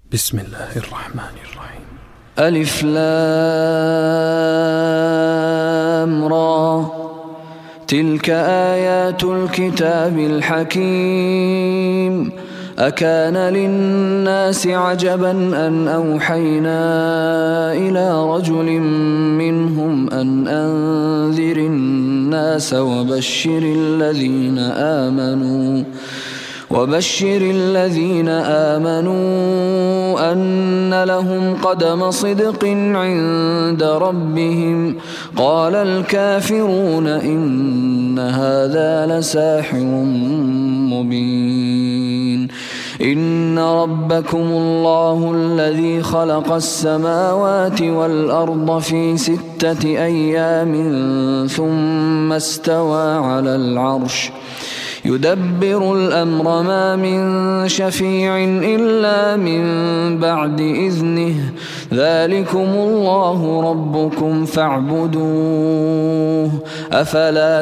بسم الله الرحمن الرحيم. ألف لام را، تلك آيات الكتاب الحكيم. أكان للناس عجبا أن أوحينا إلى رجل منهم أن أنذر الناس وبشر الذين آمنوا أن لهم قدم صدق عند ربهم. قال الكافرون إن هذا لساحر مبين. إن ربكم الله الذي خلق السماوات والأرض في 6 أيام ثم استوى على العرش يدبر الأمر، ما من شفيع إلا من بعد إذنه. ذلكم الله ربكم فاعبدوه، أفلا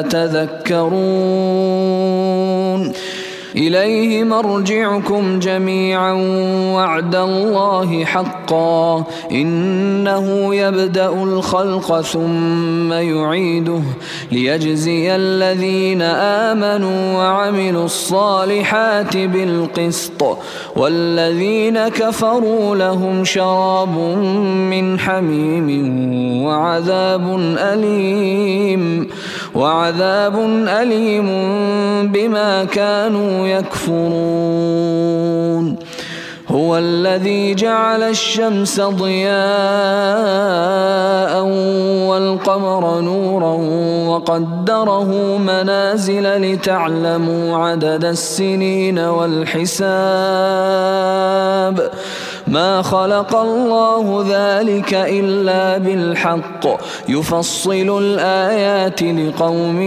تذكرون. إليه مرجعكم جميعا وعد الله حقا، إنه يبدأ الخلق ثم يعيده ليجزي الذين آمنوا وعملوا الصالحات بالقسط، والذين كفروا لهم شراب من حميم وعذاب أليم بما كانوا يكفرون. هو الذي جعل الشمس ضياء والقمر نورا وقدره منازل لتعلموا عدد السنين والحساب. ما خلق الله ذلك إلا بالحق، يفصل الآيات لقوم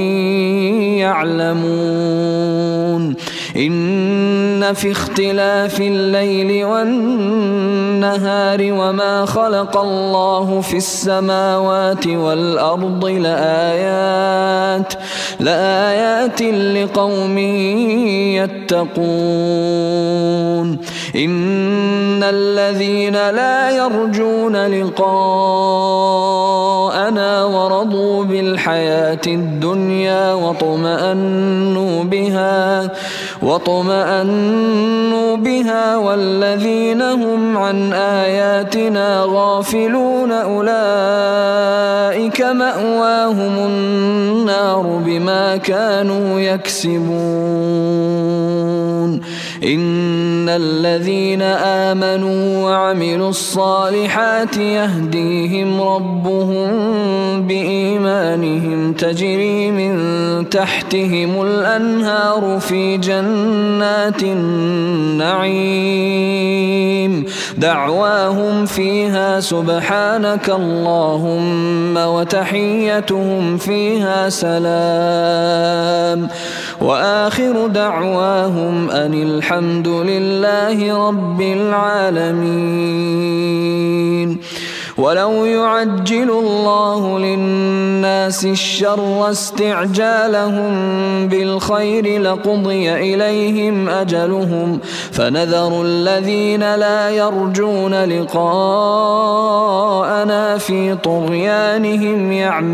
يعلمون. إن في اختلاف الليل والنهار وما خلق الله في السماوات والأرض لآيات لقوم يتقون. إن الذين لا يرجون لقاءنا ورضوا بالحياة الدنيا واطمأنوا بها والذين هم عن آياتنا غافلون أولئك مأواهم النار بما كانوا يكسبون. إن الذين آمنوا وعملوا الصالحات يهديهم ربهم بإيمانهم، تجري من تحتهم الأنهار في جنات النعيم. دعواهم فيها سبحانك اللهم وتحيتهم فيها سلام، وآخر دعواهم أن الحمد لله رب العالمين. ولو يعجل الله للناس الشر استعجالهم بالخير لقضي إليهم أجلهم، فنذر الذين لا يرجون لقاءنا في طغيانهم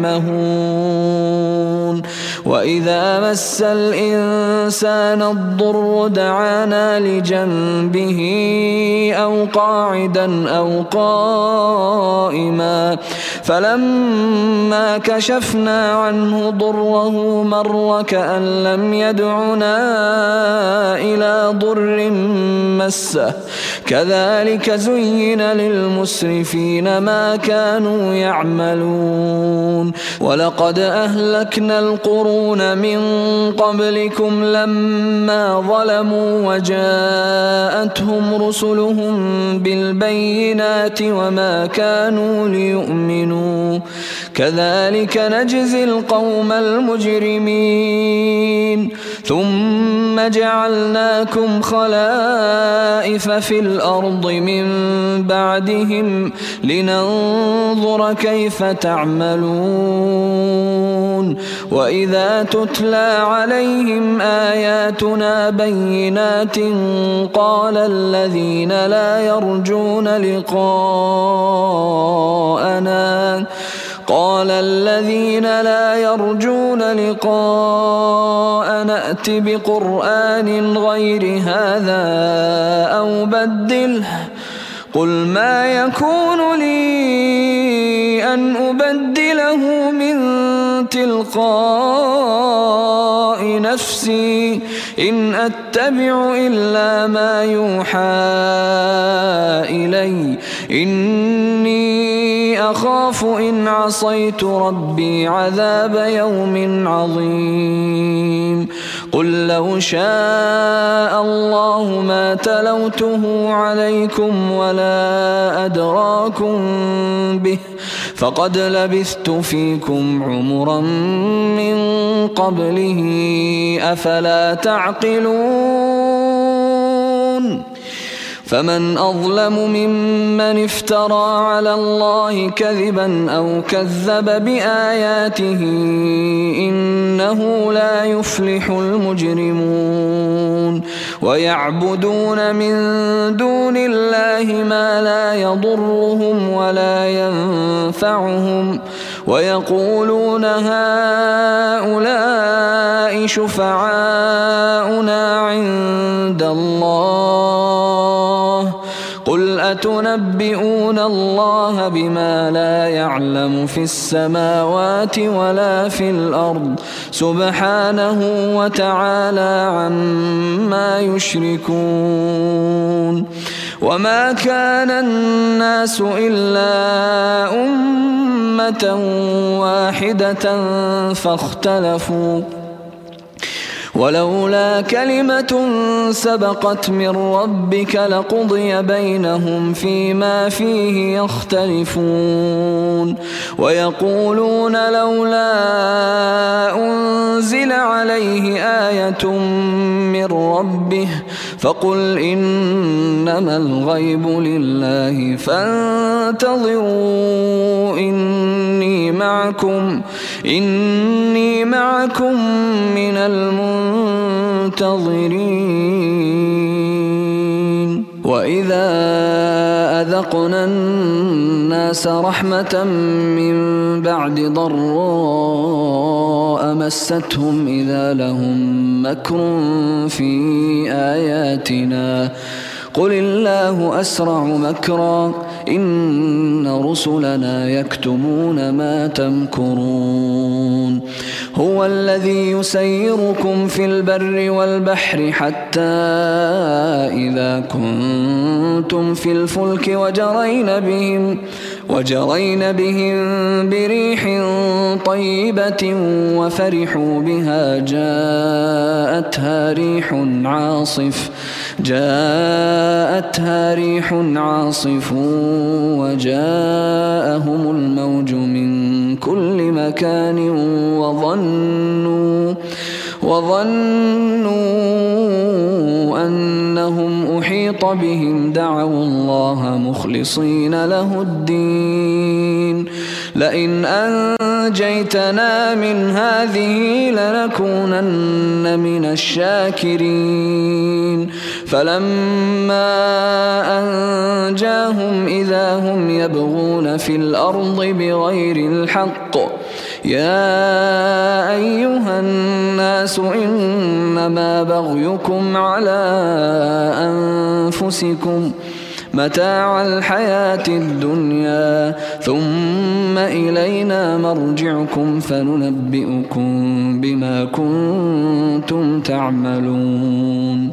يعمهون. وإذا مس الإنسان الضر دعانا لجنبه أو قاعدا أو قائما، فلما كشفنا عنه ضره مر كأن لم يدعنا إلى ضر مسه. كذلك زين للمسرفين ما كانوا يعملون. ولقد أهلكنا القرون من قبلكم لما ظلموا وجاءتهم رسلهم بالبينات وما كانوا ليؤمنوا، كذلك نجزي القوم المجرمين. ثم جعلناكم خلائف في الأرض من بعدهم لننظر كيف تعملون. وإذا وإذا تتلى عليهم آياتنا بينات قال الذين لا يرجون لقاءنا ائت بقرآن غير هذا أو بدله قل ما يكون لي أن أبدله من تلقاء نفسي إن أتبع إلا ما يوحى إلي إني أخاف إن عصيت ربي عذاب يوم عظيم قل لو شاء الله ما تلوته عليكم ولا أدراكم به فقد لبثت فيكم عمرا من قبله أفلا تعقلون فمن أظلم ممن افترى على الله كذبا أو كذب بآياته إنه لا يفلح المجرمون ويعبدون من دون الله ما لا يضرهم ولا ينفعهم ويقولون هؤلاء شفعاؤنا عند الله قل أتنبئون الله بما لا يعلم في السماوات ولا في الأرض سبحانه وتعالى عما يشركون وما كان الناس إلا أمة واحدة فاختلفوا ولولا كلمة سبقت من ربك لقضي بينهم فيما فيه يختلفون ويقولون لولا أنزل عليه آية من ربه فقل إنما الغيب لله فانتظروا إني معكم من المنتظرين وإذا أذقنا الناس رحمة من بعد ضراء مستهم إذا لهم مكر في آياتنا قل الله أسرع مكرا إن رسلنا يكتبون ما تمكرون هو الذي يسيركم في البر والبحر حتى إذا كنتم في الفلك وجرين بهم بريح طيبة وفرحوا بها جاءتها ريح عاصف وجاءهم الموج من كل مكان وظنوا أنهم أحيط بهم دعوا الله مخلصين له الدين لئن أنجيتنا من هذه لنكونن من الشاكرين فلما أنجاهم إذا هم يبغون في الأرض بغير الحق يا أيها الناس إنما بغيكم على أنفسكم متاع الحياة الدنيا ثم إلينا مرجعكم فننبئكم بما كنتم تعملون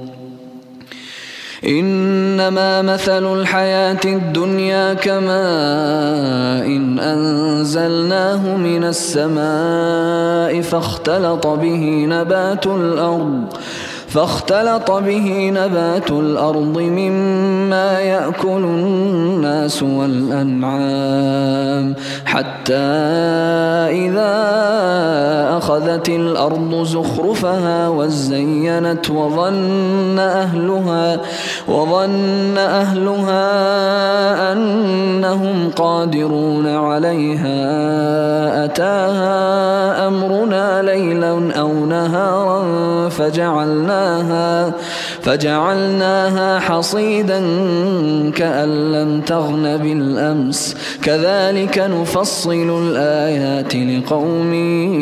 إنما مثل الحياة الدنيا كماء إن أنزلناه من السماء فاختلط به نبات الأرض فاختلط به نبات الأرض مما يأكل الناس والأنعام حتى إذا أخذت الأرض زخرفها وزينت وظن أهلها أنهم قادرون عليها أتاها أمرنا ليلا أو نهارا فجعلناها حصيدا كأن لم تغن بالأمس كذلك نفصل الآيات لقوم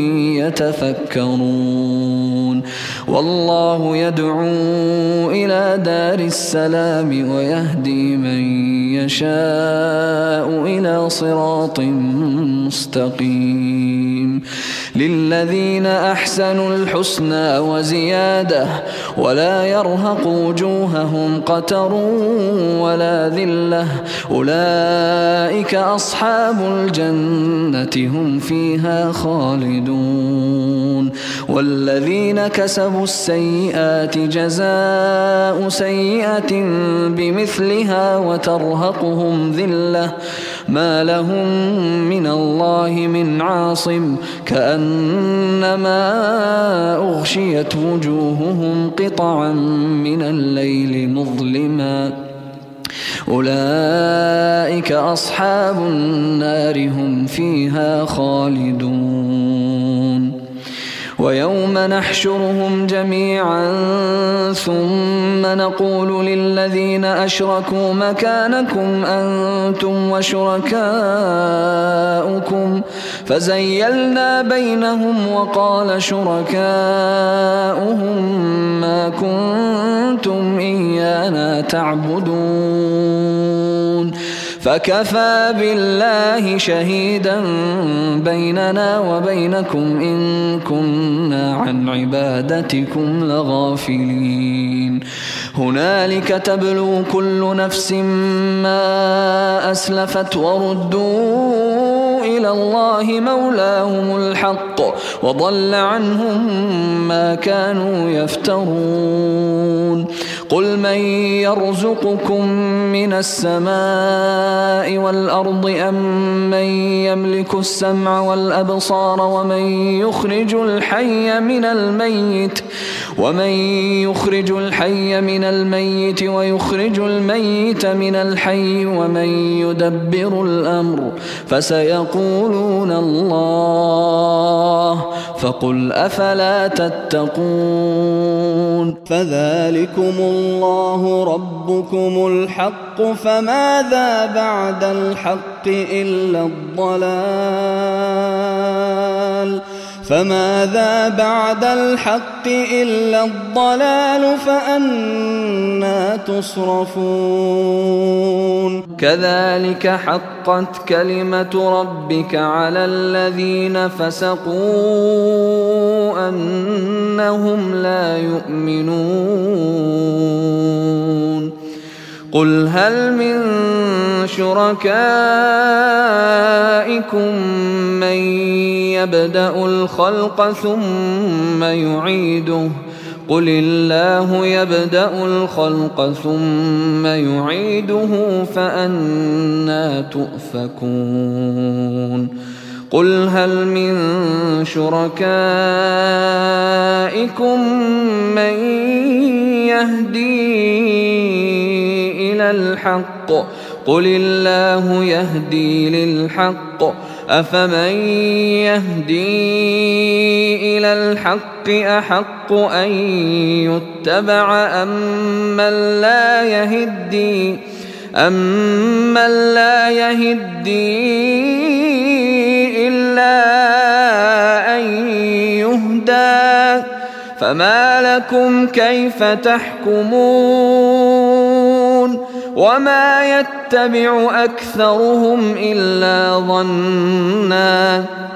يتفكرون والله يدعو إلى دار السلام ويهدي من يشاء إلى صراط مستقيم للذين أحسنوا الحسنى وزيادة ولا يرهق وجوههم قتر ولا ذلة أولئك أصحاب الجنة هم فيها خالدون والذين كسبوا السيئات جزاء سيئة بمثلها وترهقهم ذلة ما لهم من الله من عاصم كأنما أغشيت وجوههم قطعا من الليل مظلما أولئك أصحاب النار هم فيها خالدون ويوم نحشرهم جميعا ثم نقول للذين أشركوا مكانكم أنتم وشركاؤكم فزيلنا بينهم وقال شركاؤهم ما كنتم إيانا تعبدون فكفى بالله شهيدا بيننا وبينكم إن كنا عن عبادتكم لغافلين هنالك تبلو كل نفس ما أسلفت وردوا إلى الله مولاهم الحق وضل عنهم ما كانوا يفترون قل من يرزقكم من السماء والأرض أم من يملك السمع والأبصار ومن يخرج الحي من الميت ويخرج الميت من الحي ومن يدبر الأمر فسيقولون الله فقل أفلا تتقون فذلكم الله ربكم الحق فماذا بعد الحق إلا الضلال فأنى تصرفون كذلك حقت كلمة ربك على الذين فسقوا أنهم لا يؤمنون قل هل من شركائكم من يبدأ الخلق ثم يعيده قل الله يبدأ الخلق ثم يعيده فأنى تؤفكون قل هل من شركائكم من يهدي إلى الحق قل الله يهدي للحق أفمن يهدي إلى الحق أحق أن يتبع أمن لا يهدي إلا أن يهدى فما لكم كيف تحكمون وما يتبع أكثرهم إلا ظنا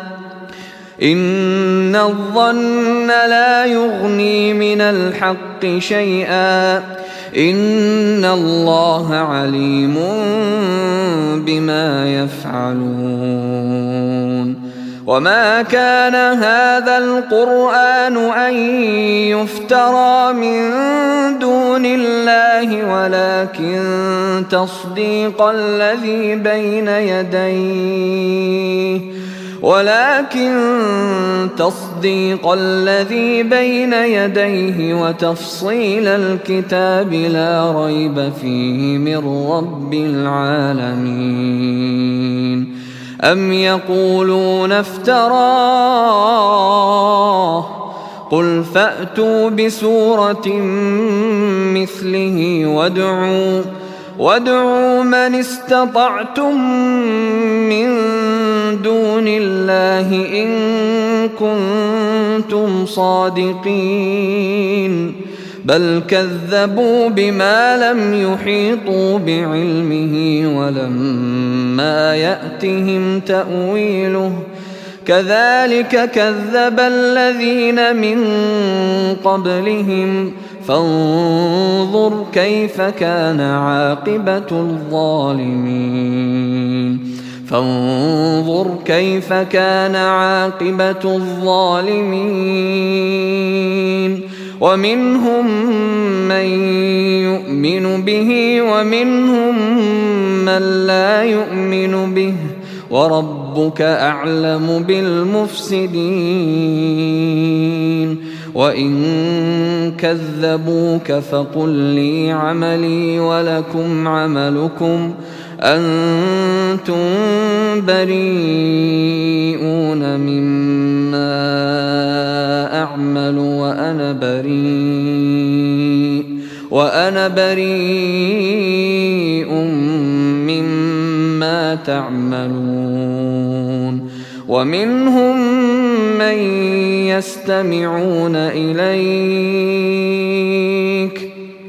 إن الظن لا يغني من الحق شيئا إن الله عليم بما يفعلون وما كان هذا القرآن أن يفترى من دون الله ولكن تصديق الذي بين يديه وتفصيل الكتاب لا ريب فيه من رب العالمين. أم يقولون افتراه قل فأتوا بسورة مثله وادعوا من استطعتم من دون الله إن كنتم صادقين بل كذبوا بما لم يحيطوا بعلمه ولما يأتهم تأويله كذلك كذب الذين من قبلهم فانظر كيف كان عاقبة الظالمين ومنهم من يؤمن به ومنهم من لا يؤمن به وربك أعلم بالمفسدين. وإن كذبوك فقل لي عملي ولكم عملكم أنتم بريئون مما أعمل وأنا بريء مما تعملون. ومنهم من يستمعون إليك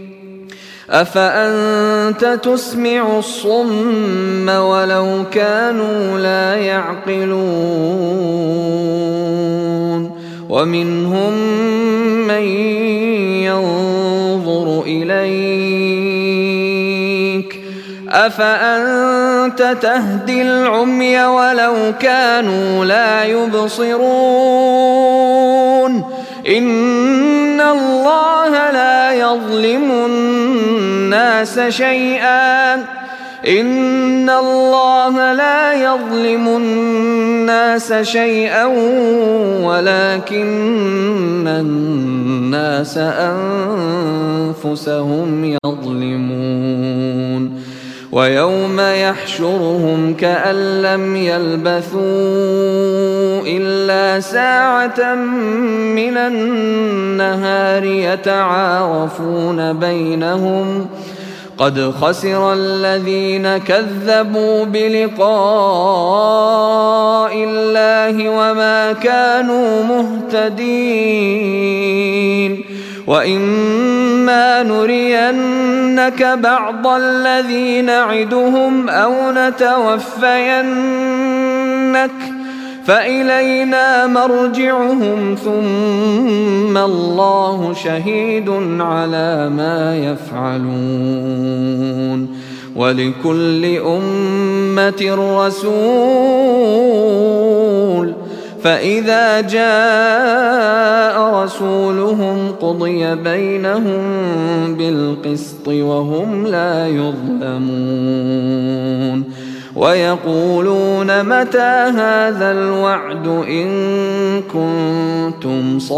أفأنت تسمع الصم ولو كانوا لا يعقلون. ومنهم من ينظر إليك أفأنت تهدي العمي ولو كانوا لا يبصرون. إن الله لا يظلم الناس شيئا ولكن الناس أنفسهم يظلمون. ويوم يحشرهم كأن لم يلبثوا إلا ساعة من النهار يتعارفون بينهم قد خسر الذين كذبوا بلقاء الله وما كانوا مهتدين. وإما نرينك بعض الذي نعدهم أو نتوفينك فإلينا مرجعهم ثم الله شهيد على ما يفعلون. ولكل أمة رسول فإذا جاء رسولهم قضي بينهم بالقسط وهم لا يظلمون. ويقولون متى هذا الوعد إن كنتم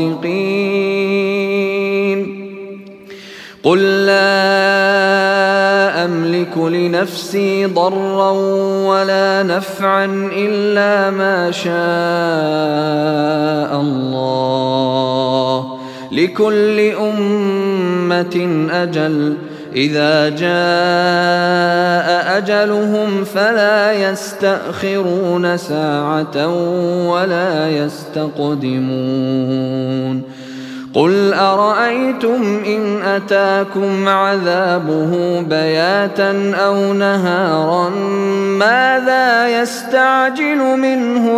صادقين قل لا أملك لنفسي ضرا ولا نفعا إلا ما شاء الله لكل أمة أجل إذا جاء أجلهم فلا يستأخرون ساعة ولا يستقدمون. قل أرأيتم إن أتاكم عذابه بياتا أو نهارا ماذا يستعجل منه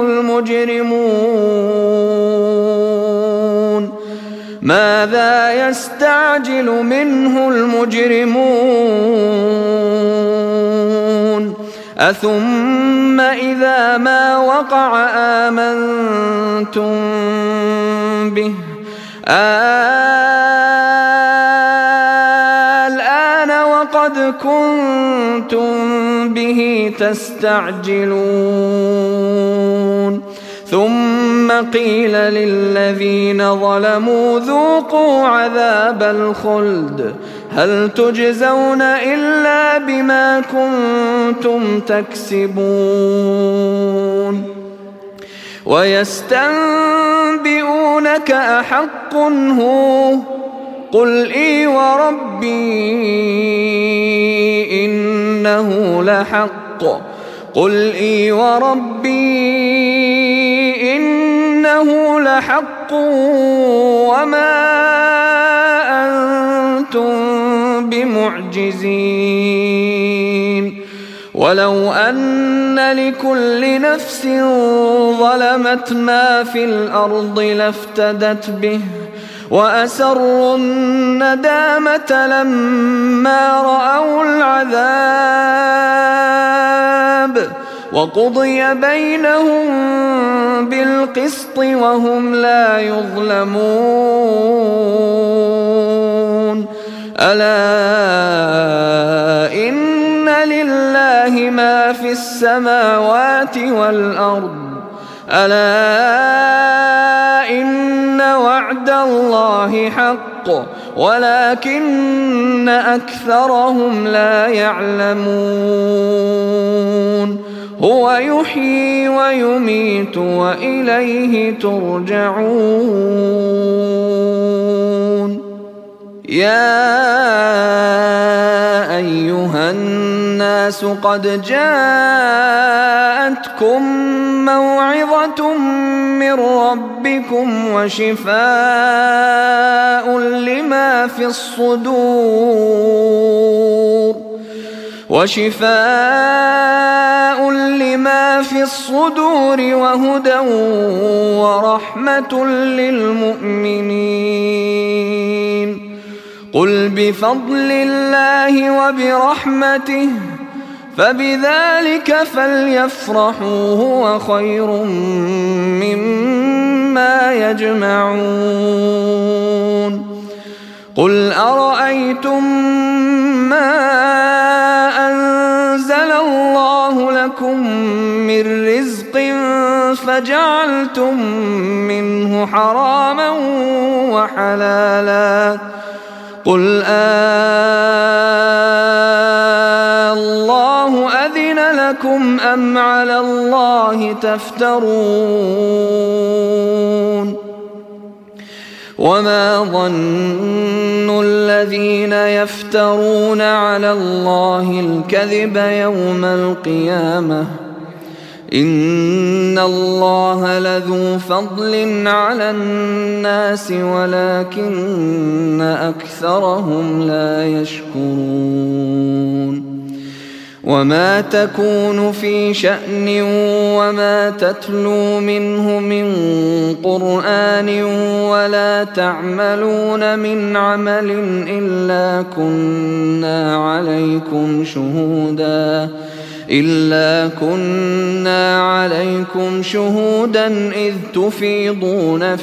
المجرمون أثم إذا ما وقع آمنتم به الآن وقد كنتم به تستعجلون ثم قيل للذين ظلموا ذوقوا عذاب الخلد هل تجزون إلا بما كنتم تكسبون ويستنبئونك أحق هو قل إي وربي إنه لحق قل إي وربي إنه لحق وما أنتم بمعجزين ولو أن لكل نفس ظلمت ما في الأرض لافتدت به وأسروا الندامة لما رأوا العذاب وقضي بينهم بالقسط وهم لا يظلمون ألا إن لله ما في السماوات والأرض ألا إن وعد الله حق ولكن أكثرهم لا يعلمون هو يحيي ويميت وإليه ترجعون يا أيها الناس قد جاءتكم موعظة من ربكم وشفاء لما في الصدور وهدى ورحمة للمؤمنين قل بفضل الله وبرحمته فبذلك فليفرحوا هو خير مما يجمعون قل أرأيتم ما أنزل الله لكم من رزق فجعلتم منه حراما وحلالا قل الله أذن لكم أم على الله تفترون وما ظن الذين يفترون على الله الكذب يوم القيامة إن الله لذو فضل على الناس ولكن أكثرهم لا يشكرون وما تكون في شأن وما تتلو منه من قرآن ولا تعملون من عمل إلا كنا عليكم شهودا إذ تفيضون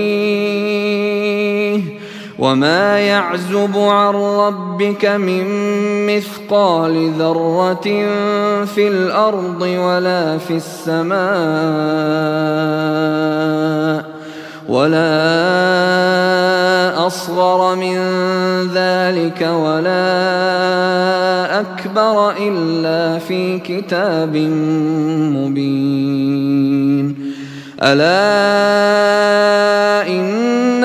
فيه وما يعزب عن ربك من مثقال ذرة في الأرض ولا في السماء ولا أصغر من ذلك ولا أكبر إلا في كتاب مبين ألا إن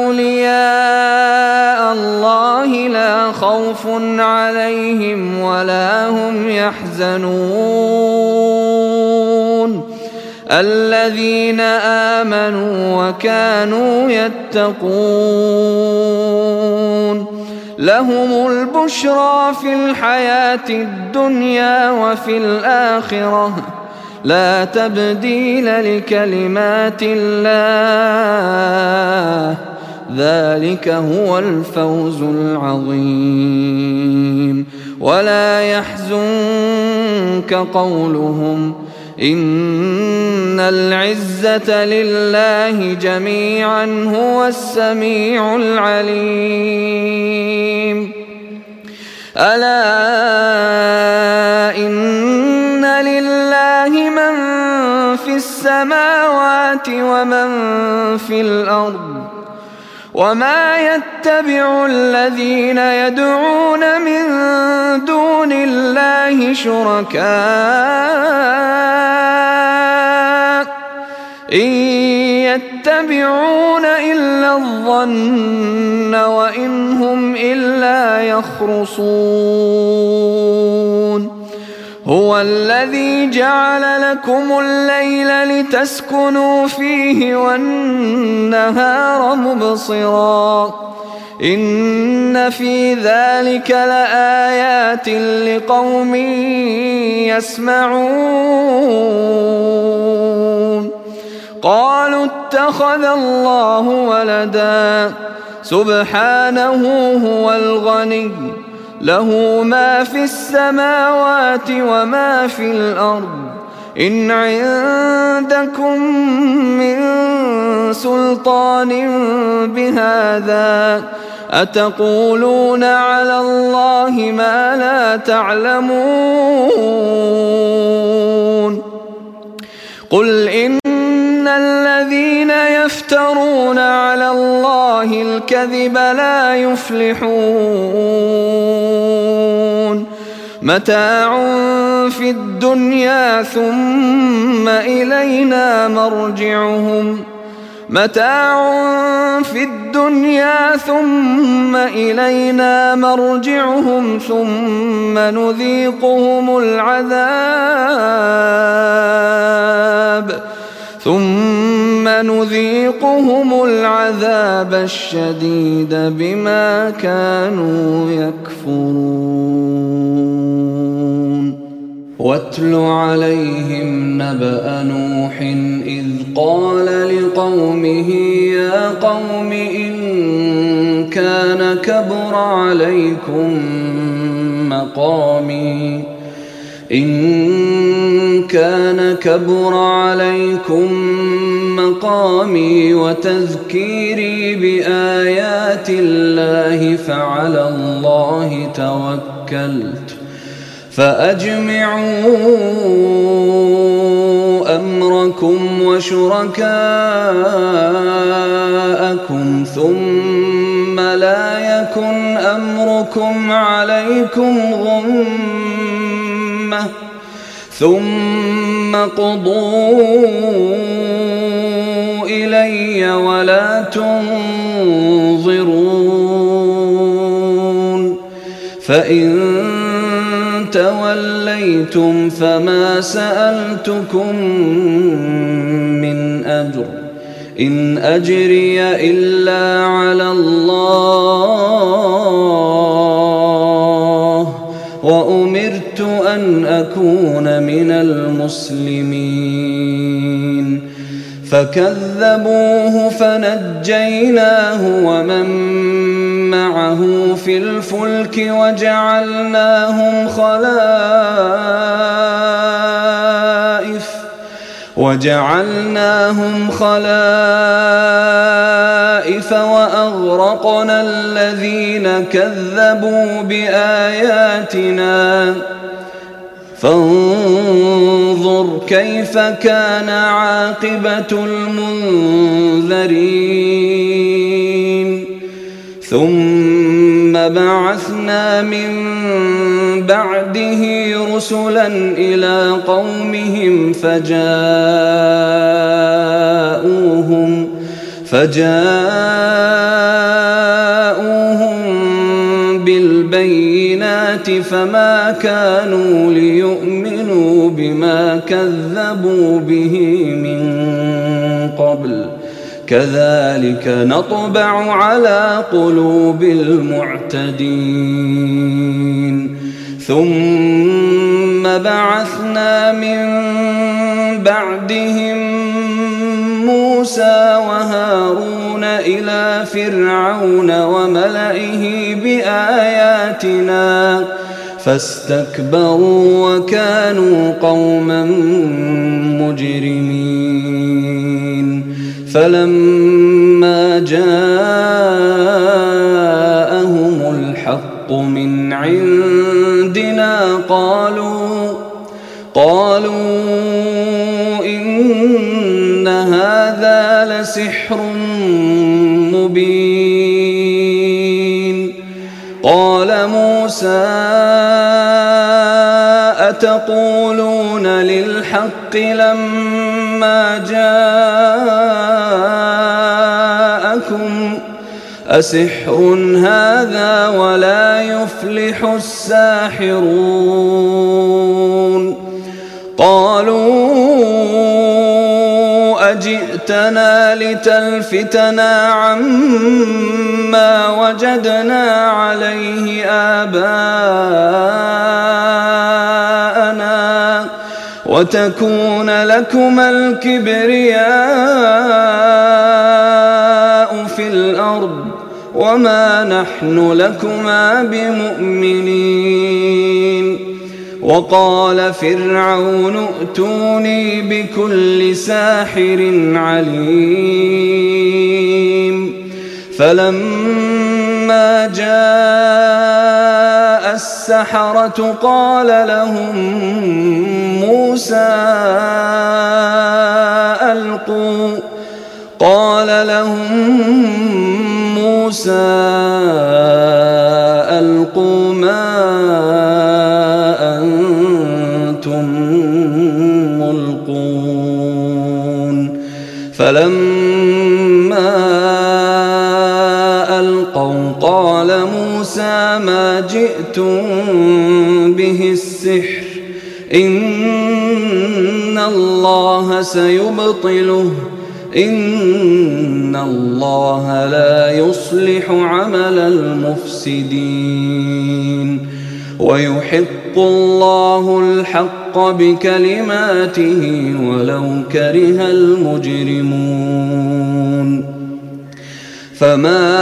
أولياء الله لا خوف عليهم ولا هم يحزنون الذين آمنوا وكانوا يتقون لهم البشرى في الحياة الدنيا وفي الآخرة لا تبديل لكلمات الله ذلك هو الفوز العظيم ولا يحزنك منك قولهم إن العزة لله جميعا هو السميع العليم ألا إن لله من في السماوات ومن في الأرض وما يتبع الذين يدعون من دون الله شركاء إن يتبعون إلا الظن وإن هم إلا يخرصون هو الذي جعل لكم الليل لتسكنوا فيه والنهار مبصرا إن في ذلك لآيات لقوم يسمعون قالوا اتخذ الله ولدا سبحانه هو الغني له ما في السماوات وما في الأرض إن عندكم من سلطان بهذا أتقولون على الله ما لا تعلمون قل إن الذين يفترون على الله الكذب لا يفلحون متاع في الدنيا ثم إلينا مرجعهم ثم نذيقهم العذاب الشديد بما كانوا يكفرون واتل عليهم نبأ نوح إذ قال لقومه يا قوم إن كان كبر عليكم مقامي وتذكيري بآيات الله فعلى الله توكلت فأجمعوا أمركم وشركاءكم ثم لا يكن أمركم عليكم غمة ثم قضوا إلي ولا تنظرون فإن توليتم فما سألتكم من أجر إن أجري إلا على الله وأمرت أن أكون من المسلمين فكذبوه فنجيناه ومن معه في الفلك وجعلناهم خلائف وأغرقنا الذين كذبوا بآياتنا فانظر كيف كان عاقبة المنذرين ثم بعثنا من بعده رسلا إلى قومهم فجاءوهم بالبينات فما كانوا ليؤمنوا بما كذبوا به من قبل كذلك نطبع على قلوب المعتدين ثم بعثنا من بعدهم موسى وهارون إلى فرعون وملئه بآياتنا فاستكبروا وكانوا قوما مجرمين. فلما جاءهم الحق من عندنا قالوا إن هذا لسحر مبين. قال موسى أتقولون للحق لما جاءكم أسحر هذا ولا يفلح الساحرون. قالوا أجئتنا لتلفتنا عما وجدنا عليه آباءنا وتكون لكما الكبرياء في الأرض وما نحن لكما بمؤمنين. وقال فرعون ائتوني بكل ساحر عليم. فلما جاء السحرة قال لهم موسى ألقوا ما أنتم ملقون. فلما ألقوا قال موسى ما جئتم به السحر إن الله سيبطله إن الله لا يصلح عمل المفسدين ويحق الله الحق بكلماته ولو كره المجرمون. فما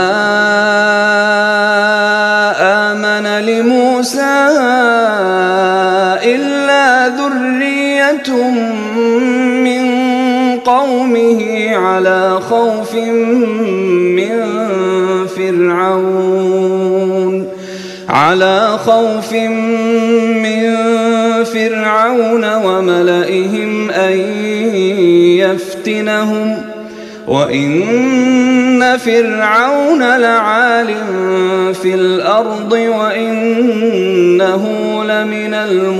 آمن لموسى إلا ذرية من قومه على خوف من فرعون وملئهم أن يفتنهم وإن فرعون لعال في الأرض وإنه لمن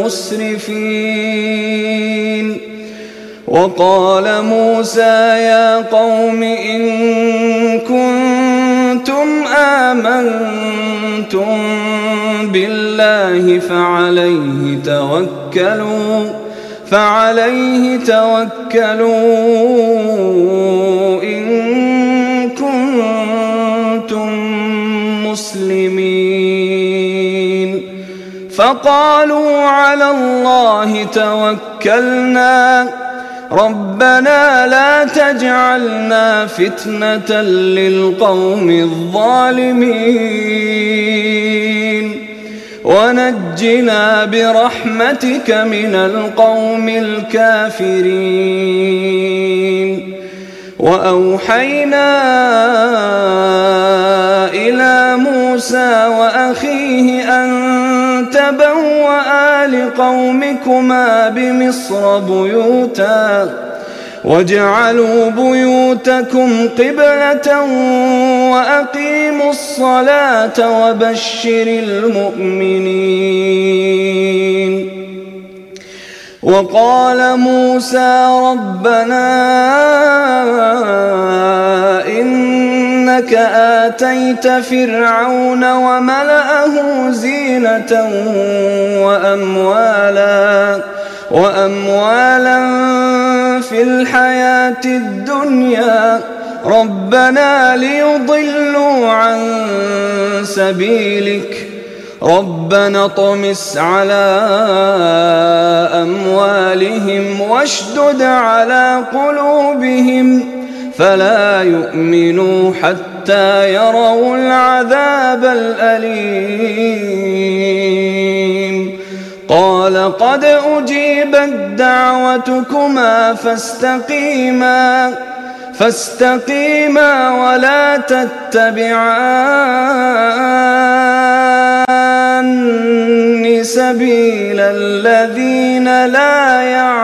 المسرفين. وقال موسى يا قوم إن كنتم آمنتم بالله فعليه توكلوا إن كنتم مسلمين. فقالوا على الله توكلنا ربنا لا تجعلنا فتنة للقوم الظالمين ونجنا برحمتك من القوم الكافرين. وأوحينا إلى موسى وأخيه أن تبوأ لقومكما بمصر بيوتا واجعلوا بيوتكم قبلة وأقيموا الصلاة وبشر المؤمنين. وقال موسى ربنا إنك آتيت فرعون وملأه زينة وأموالا في الحياة الدنيا ربنا ليضلوا عن سبيلك ربنا اطمس على أموالهم واشدد على قلوبهم فلا يؤمنوا حتى يروا العذاب الأليم. ولقد أجيبت دعوتكما فاستقيما ولا تتبعان سبيل الذين لا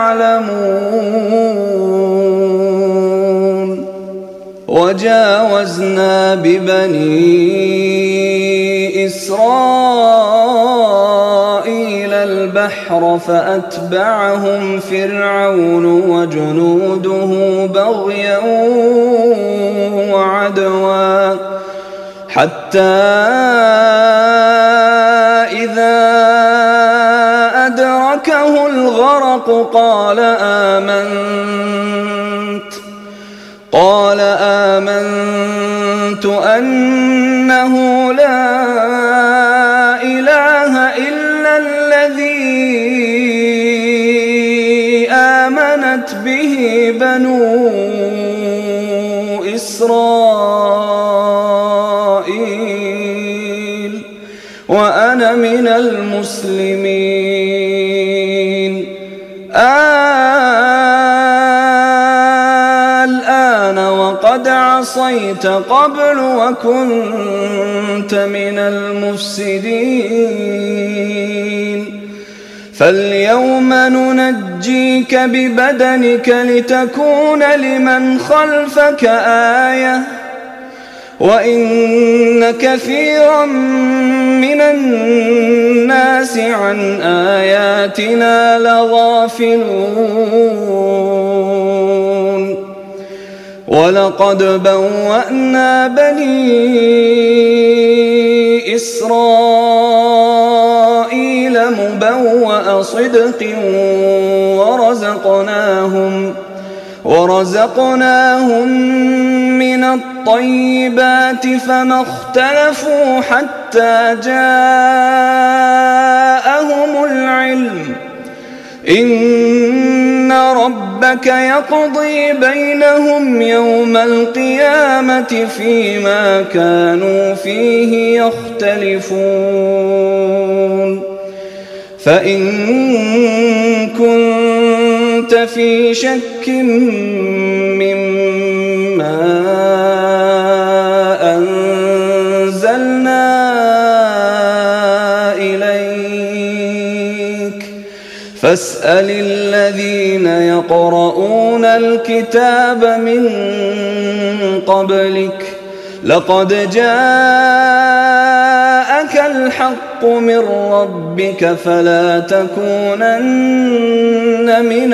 يعلمون. وجاوزنا ببني إسرائيل البحر فأتبعهم فرعون وجنوده بغيا وعدوا حتى إذا أدركه الغرق قال آمنت أنه لا إله إلا الذي آمنت به بنو إسرائيل وأنا من المسلمين. الآن وقد عصيت قبل وكنت من المفسدين. فاليوم ننجيك ببدنك لتكون لمن خلفك آية وإن كثيرا من الناس عن آياتنا لغافلون. ولقد بوأنا بني إسرائيل مبوأ صدق ورزقناهم من الطيبات فما اختلفوا حتى جاءهم العلم. إن ربك يقضي بينهم يوم القيامة فيما كانوا فيه يختلفون. فإن كنت في شك مما أنزلنا إليك فاسأل الذين يقرؤون الكتاب من قبلك لقد جاءك الحق من ربك فلا تكونن من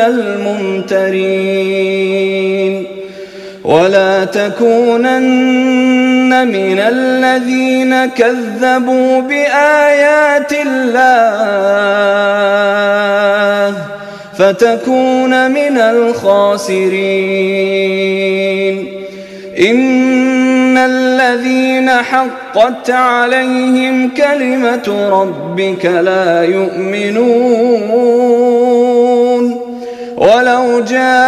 الممترين. ولا تكونن من الذين كذبوا بآيات الله فتكون من الخاسرين. إن الذين حقت عليهم كلمة ربك لا يؤمنون ولو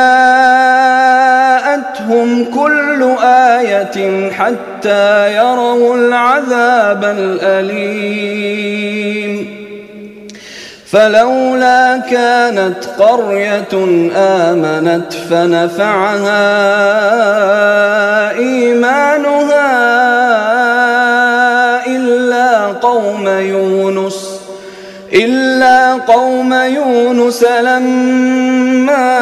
جاءتهم كل آية حتى يروا العذاب الأليم. فلولا كانت قرية آمنت فنفعها إيمانها إلا قوم يونس لما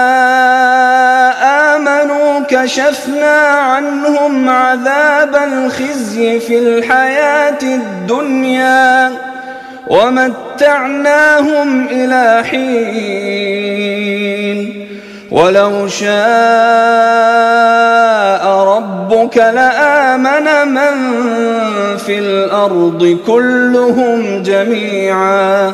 آمنوا كشفنا عنهم عذاب الخزي في الحياة الدنيا ومتعناهم إلى حين. ولو شاء ربك لآمن من في الأرض كلهم جميعا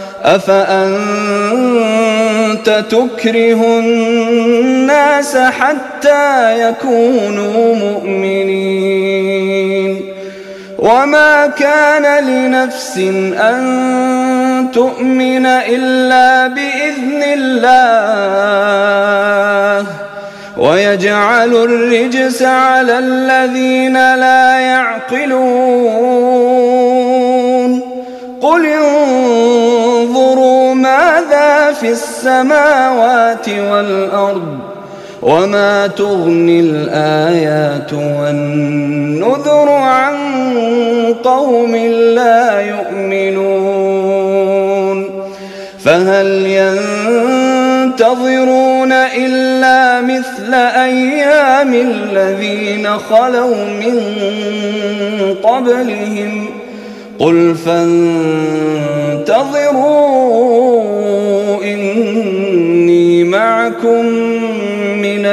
أفأنت تكره الناس حتى يكونوا مؤمنين. وما كان لنفس أن تؤمن إلا بإذن الله ويجعل الرجس على الذين لا يعقلون. قل انظروا ماذا في السماوات والأرض وما تغني الآيات والنذر عن قوم لا يؤمنون فهل ينتظرون إلا مثل أيام الذين خلوا من قبلهم قل فانتظروا إني معكم من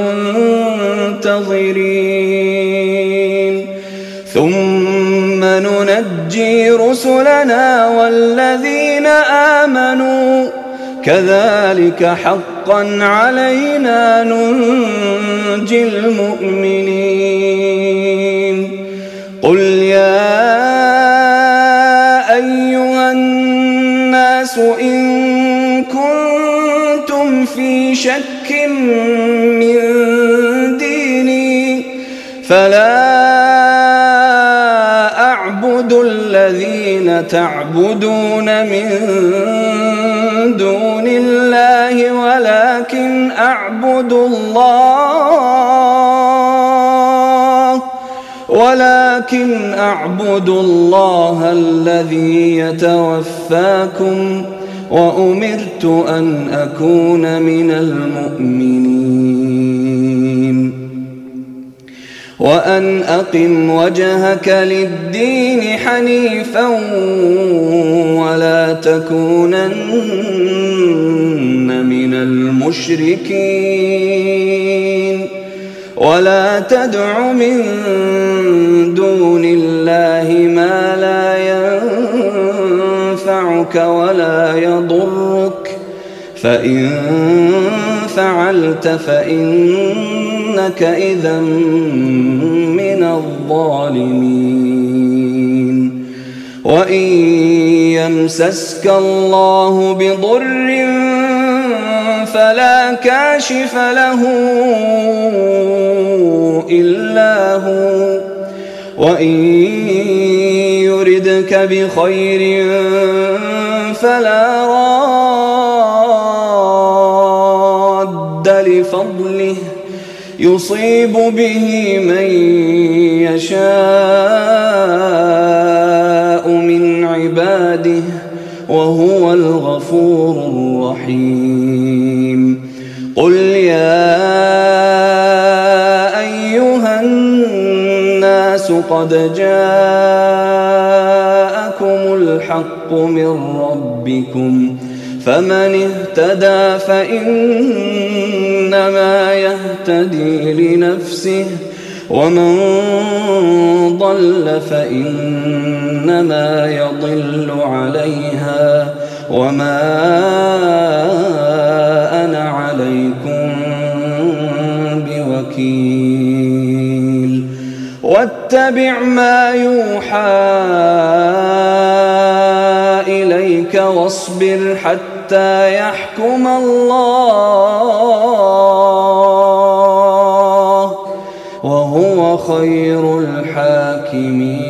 المنتظرين ثم ننجي رسلنا والذين آمنوا كذلك حقا علينا ننجي المؤمنين قل يا أيها الناس إن كنتم في شك من ديني فلا أعبد الذين تعبدون من دون الله ولكن أعبد الله الذي يتوفاكم وأمرت أن أكون من المؤمنين وأن أقم وجهك للدين حنيفا ولا تكونن من المشركين ولا تدع من دون الله ما لا ينفعك ولا يضرك فإن فعلت فإنك إذا من الظالمين وإن يمسسك الله بضر فلا كاشف له إلا هو وإن يردك بخير فلا راد لفضله يصيب به من يشاء من عباده وهو الغفور الرحيم قل يا أيها الناس قد جاءكم الحق من ربكم فمن اهتدى فإنما يهتدي لنفسه ومن ضل فإنما يضل عليها وما أنا عليكم بوكيل واتبع ما يوحى إليك واصبر حتى يحكم الله وهو خير الحاكمين.